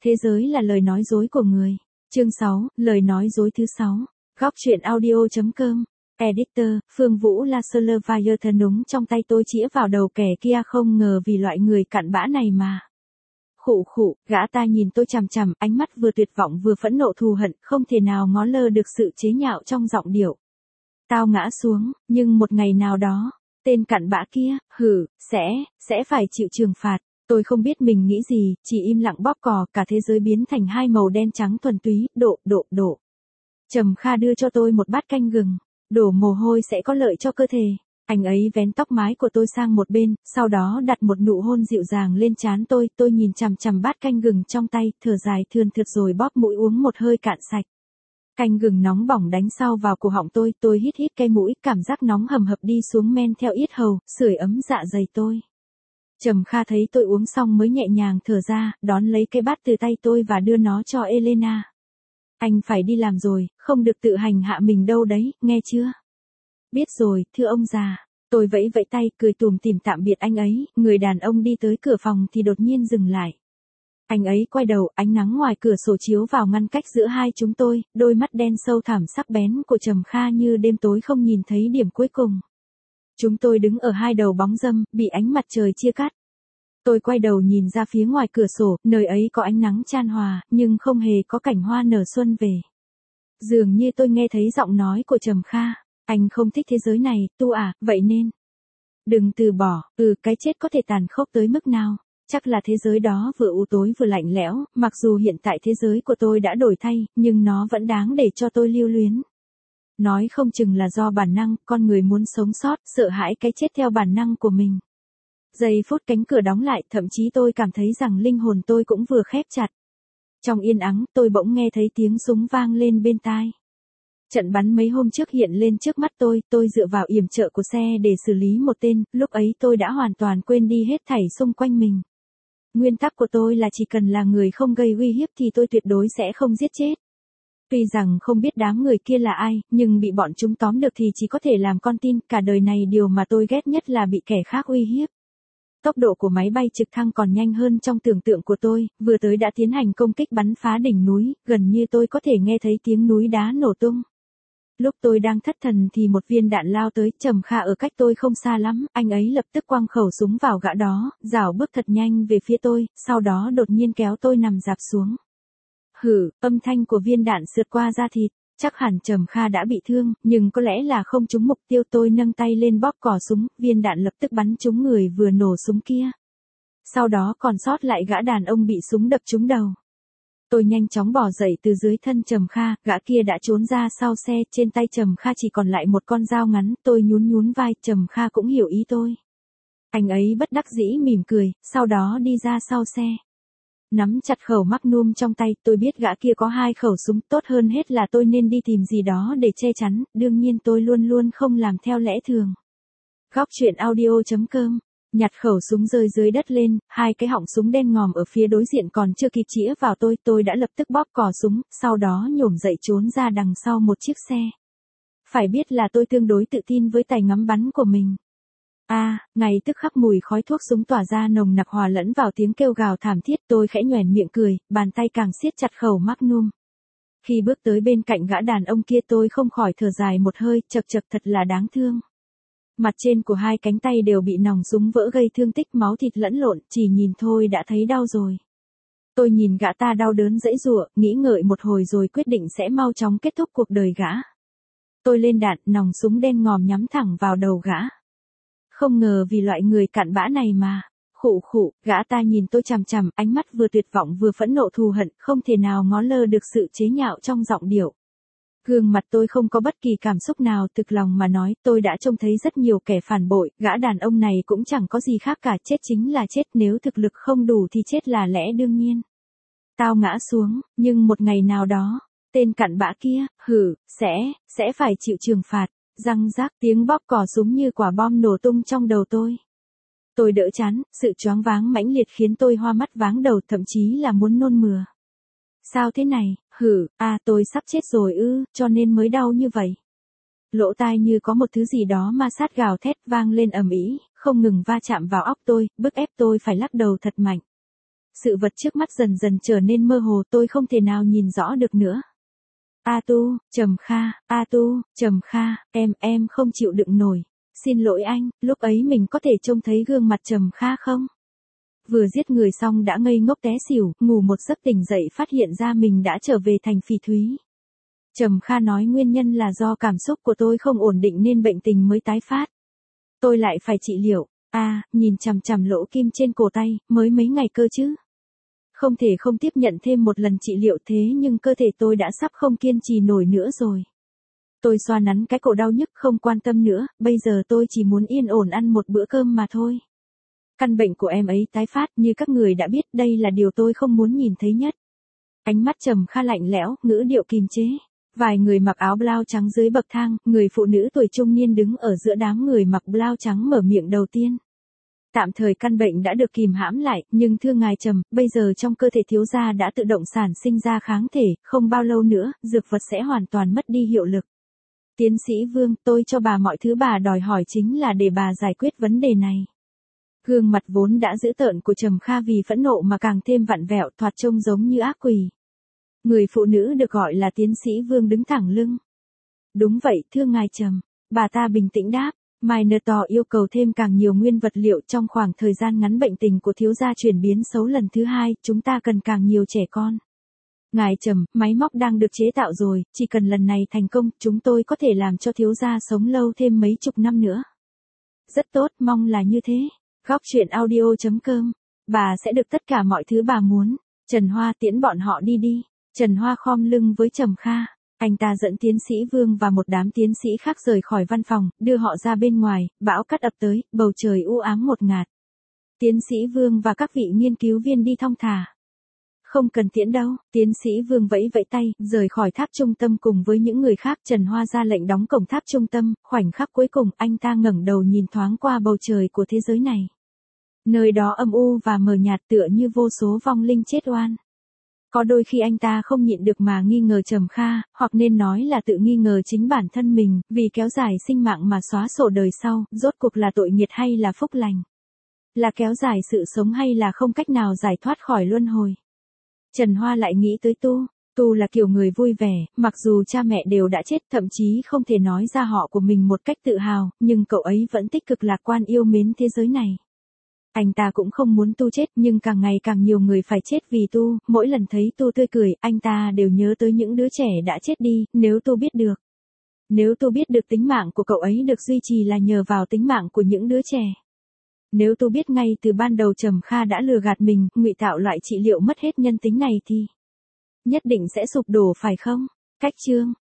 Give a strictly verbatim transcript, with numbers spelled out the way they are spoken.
Thế giới là lời nói dối của người. Chương sáu, lời nói dối thứ sáu. Góc truyện audio.com. Editor, Phương Vũ La Survivor thân núng trong tay tôi chĩa vào đầu kẻ kia, không ngờ vì loại người cặn bã này mà. Khụ khụ, gã ta nhìn tôi chằm chằm, ánh mắt vừa tuyệt vọng vừa phẫn nộ thù hận, không thể nào ngó lơ được sự chế nhạo trong giọng điệu. Tao ngã xuống, nhưng một ngày nào đó, tên cặn bã kia, hử, sẽ, sẽ phải chịu trừng phạt. Tôi không biết mình nghĩ gì, chỉ im lặng bóp cò, cả thế giới biến thành hai màu đen trắng thuần túy, độ, độ, độ. Trầm Kha đưa cho tôi một bát canh gừng, đổ mồ hôi sẽ có lợi cho cơ thể. Anh ấy vén tóc mái của tôi sang một bên, sau đó đặt một nụ hôn dịu dàng lên trán tôi, tôi nhìn chằm chằm bát canh gừng trong tay, thở dài thườn thượt rồi bóp mũi uống một hơi cạn sạch. Canh gừng nóng bỏng đánh sau vào cổ họng tôi, tôi hít hít cái mũi, cảm giác nóng hầm hập đi xuống men theo yết hầu, sưởi ấm dạ dày tôi. Trầm Kha thấy tôi uống xong mới nhẹ nhàng thở ra, đón lấy cái bát từ tay tôi và đưa nó cho Elena. Anh phải đi làm rồi, không được tự hành hạ mình đâu đấy, nghe chưa? Biết rồi, thưa ông già. Tôi vẫy vẫy tay, cười tủm tỉm tạm biệt anh ấy, người đàn ông đi tới cửa phòng thì đột nhiên dừng lại. Anh ấy quay đầu, ánh nắng ngoài cửa sổ chiếu vào ngăn cách giữa hai chúng tôi, đôi mắt đen sâu thẳm sắc bén của Trầm Kha như đêm tối không nhìn thấy điểm cuối cùng. Chúng tôi đứng ở hai đầu bóng râm, bị ánh mặt trời chia cắt. Tôi quay đầu nhìn ra phía ngoài cửa sổ, nơi ấy có ánh nắng chan hòa, nhưng không hề có cảnh hoa nở xuân về. Dường như tôi nghe thấy giọng nói của Trầm Kha. Anh không thích thế giới này, Tu à, vậy nên. Đừng từ bỏ, ừ, cái chết có thể tàn khốc tới mức nào. Chắc là thế giới đó vừa u tối vừa lạnh lẽo, mặc dù hiện tại thế giới của tôi đã đổi thay, nhưng nó vẫn đáng để cho tôi lưu luyến. Nói không chừng là do bản năng, con người muốn sống sót, sợ hãi cái chết theo bản năng của mình. Giây phút cánh cửa đóng lại, thậm chí tôi cảm thấy rằng linh hồn tôi cũng vừa khép chặt. Trong yên ắng, tôi bỗng nghe thấy tiếng súng vang lên bên tai. Trận bắn mấy hôm trước hiện lên trước mắt tôi, tôi dựa vào yểm trợ của xe để xử lý một tên, lúc ấy tôi đã hoàn toàn quên đi hết thảy xung quanh mình. Nguyên tắc của tôi là chỉ cần là người không gây uy hiếp thì tôi tuyệt đối sẽ không giết chết. Tuy rằng không biết đám người kia là ai, nhưng bị bọn chúng tóm được thì chỉ có thể làm con tin, cả đời này điều mà tôi ghét nhất là bị kẻ khác uy hiếp. Tốc độ của máy bay trực thăng còn nhanh hơn trong tưởng tượng của tôi, vừa tới đã tiến hành công kích bắn phá đỉnh núi, gần như tôi có thể nghe thấy tiếng núi đá nổ tung. Lúc tôi đang thất thần thì một viên đạn lao tới, Trầm Kha ở cách tôi không xa lắm, anh ấy lập tức quăng khẩu súng vào gã đó, rảo bước thật nhanh về phía tôi, sau đó đột nhiên kéo tôi nằm rạp xuống. Hử, âm thanh của viên đạn sượt qua da thịt, chắc hẳn Trầm Kha đã bị thương, nhưng có lẽ là không trúng mục tiêu. Tôi nâng tay lên bóp cò súng, viên đạn lập tức bắn trúng người vừa nổ súng kia. Sau đó còn sót lại gã đàn ông bị súng đập trúng đầu. Tôi nhanh chóng bò dậy từ dưới thân Trầm Kha, gã kia đã trốn ra sau xe, trên tay Trầm Kha chỉ còn lại một con dao ngắn, tôi nhún nhún vai, Trầm Kha cũng hiểu ý tôi. Anh ấy bất đắc dĩ mỉm cười, sau đó đi ra sau xe. Nắm chặt khẩu Magnum trong tay, tôi biết gã kia có hai khẩu súng, tốt hơn hết là tôi nên đi tìm gì đó để che chắn, đương nhiên tôi luôn luôn không làm theo lẽ thường. Góc truyện audio.com. Nhặt khẩu súng rơi dưới đất lên, hai cái họng súng đen ngòm ở phía đối diện còn chưa kịp chĩa vào tôi, tôi đã lập tức bóp cò súng, sau đó nhổm dậy trốn ra đằng sau một chiếc xe. Phải biết là tôi tương đối tự tin với tài ngắm bắn của mình. A, à, ngay tức khắc mùi khói thuốc súng tỏa ra nồng nặc hòa lẫn vào tiếng kêu gào thảm thiết, tôi khẽ nhoẻn miệng cười, bàn tay càng siết chặt khẩu Magnum. Khi bước tới bên cạnh gã đàn ông kia tôi không khỏi thở dài một hơi, chậc chậc thật là đáng thương. Mặt trên của hai cánh tay đều bị nòng súng vỡ gây thương tích, máu thịt lẫn lộn, chỉ nhìn thôi đã thấy đau rồi. Tôi nhìn gã ta đau đớn giãy giụa, nghĩ ngợi một hồi rồi quyết định sẽ mau chóng kết thúc cuộc đời gã. Tôi lên đạn, nòng súng đen ngòm nhắm thẳng vào đầu gã. Không ngờ vì loại người cặn bã này mà. Khụ khụ, gã ta nhìn tôi chằm chằm, ánh mắt vừa tuyệt vọng vừa phẫn nộ thù hận, không thể nào ngó lơ được sự chế nhạo trong giọng điệu. Gương mặt tôi không có bất kỳ cảm xúc nào, thực lòng mà nói, tôi đã trông thấy rất nhiều kẻ phản bội, gã đàn ông này cũng chẳng có gì khác cả, chết chính là chết, nếu thực lực không đủ thì chết là lẽ đương nhiên. Tao ngã xuống, nhưng một ngày nào đó, tên cặn bã kia, hử, sẽ, sẽ phải chịu trừng phạt. Răng rác, tiếng bóp cò súng như quả bom nổ tung trong đầu tôi. Tôi đỡ chán, sự choáng váng mãnh liệt khiến tôi hoa mắt váng đầu, thậm chí là muốn nôn mửa. Sao thế này, hử, à tôi sắp chết rồi ư, cho nên mới đau như vậy. Lỗ tai như có một thứ gì đó ma sát gào thét vang lên ầm ĩ, không ngừng va chạm vào óc tôi, bức ép tôi phải lắc đầu thật mạnh. sự vật trước mắt dần dần trở nên mơ hồ, tôi không thể nào nhìn rõ được nữa. A Tu, Trầm Kha, A Tu, Trầm Kha, em, em không chịu đựng nổi. Xin lỗi anh, lúc ấy mình có thể trông thấy gương mặt Trầm Kha không? Vừa giết người xong đã ngây ngốc té xỉu, ngủ một giấc tỉnh dậy phát hiện ra mình đã trở về thành phỉ thúy. Trầm Kha nói nguyên nhân là do cảm xúc của tôi không ổn định nên bệnh tình mới tái phát. Tôi lại phải trị liệu. A, à, nhìn chằm chằm lỗ kim trên cổ tay, mới mấy ngày cơ chứ. Không thể không tiếp nhận thêm một lần trị liệu thế nhưng cơ thể tôi đã sắp không kiên trì nổi nữa rồi. Tôi xoa nắn cái cổ đau nhức không quan tâm nữa, bây giờ tôi chỉ muốn yên ổn ăn một bữa cơm mà thôi. Căn bệnh của em ấy tái phát như các người đã biết, đây là điều tôi không muốn nhìn thấy nhất. Ánh mắt Trầm Kha lạnh lẽo, ngữ điệu kìm chế. Vài người mặc áo blau trắng dưới bậc thang, người phụ nữ tuổi trung niên đứng ở giữa đám người mặc blau trắng mở miệng đầu tiên. Tạm thời căn bệnh đã được kìm hãm lại, nhưng thưa ngài Trầm, bây giờ trong cơ thể thiếu gia đã tự động sản sinh ra kháng thể, không bao lâu nữa, dược vật sẽ hoàn toàn mất đi hiệu lực. Tiến sĩ Vương, tôi cho bà mọi thứ bà đòi hỏi chính là để bà giải quyết vấn đề này. Gương mặt vốn đã dữ tợn của Trầm Kha vì phẫn nộ mà càng thêm vặn vẹo, thoạt trông giống như ác quỷ. Người phụ nữ được gọi là tiến sĩ Vương đứng thẳng lưng. Đúng vậy, thưa ngài Trầm, bà ta bình tĩnh đáp. Minotaur yêu cầu thêm càng nhiều nguyên vật liệu trong khoảng thời gian ngắn bệnh tình của thiếu gia chuyển biến xấu lần thứ hai, chúng ta cần càng nhiều trẻ con. Ngài Trầm, máy móc đang được chế tạo rồi, chỉ cần lần này thành công, chúng tôi có thể làm cho thiếu gia sống lâu thêm mấy chục năm nữa. Rất tốt, mong là như thế. Góc truyện audio chấm com. Bà sẽ được tất cả mọi thứ bà muốn. Trần Hoa tiễn bọn họ đi đi. Trần Hoa khom lưng với Trầm Kha. Anh ta dẫn tiến sĩ Vương và một đám tiến sĩ khác rời khỏi văn phòng, đưa họ ra bên ngoài, bão cát ập tới, bầu trời u ám ngột ngạt. Tiến sĩ Vương và các vị nghiên cứu viên đi thong thả. Không cần tiễn đâu, tiến sĩ Vương vẫy vẫy tay, rời khỏi tháp trung tâm cùng với những người khác. Trần Hoa ra lệnh đóng cổng tháp trung tâm, khoảnh khắc cuối cùng anh ta ngẩng đầu nhìn thoáng qua bầu trời của thế giới này. Nơi đó âm u và mờ nhạt tựa như vô số vong linh chết oan. Có đôi khi anh ta không nhịn được mà nghi ngờ Trầm Kha, hoặc nên nói là tự nghi ngờ chính bản thân mình, vì kéo dài sinh mạng mà xóa sổ đời sau, rốt cuộc là tội nghiệt hay là phúc lành? Là kéo dài sự sống hay là không cách nào giải thoát khỏi luân hồi? Trần Hoa lại nghĩ tới Tu. Tu là kiểu người vui vẻ, mặc dù cha mẹ đều đã chết, thậm chí không thể nói ra họ của mình một cách tự hào, nhưng cậu ấy vẫn tích cực lạc quan yêu mến thế giới này. Anh ta cũng không muốn Tu chết, nhưng càng ngày càng nhiều người phải chết vì Tu, mỗi lần thấy Tu tươi cười, anh ta đều nhớ tới những đứa trẻ đã chết đi, nếu Tu biết được. Nếu Tu biết được tính mạng của cậu ấy được duy trì là nhờ vào tính mạng của những đứa trẻ. Nếu Tu biết ngay từ ban đầu Trầm Kha đã lừa gạt mình, ngụy tạo loại trị liệu mất hết nhân tính này thì nhất định sẽ sụp đổ phải không? Cách chương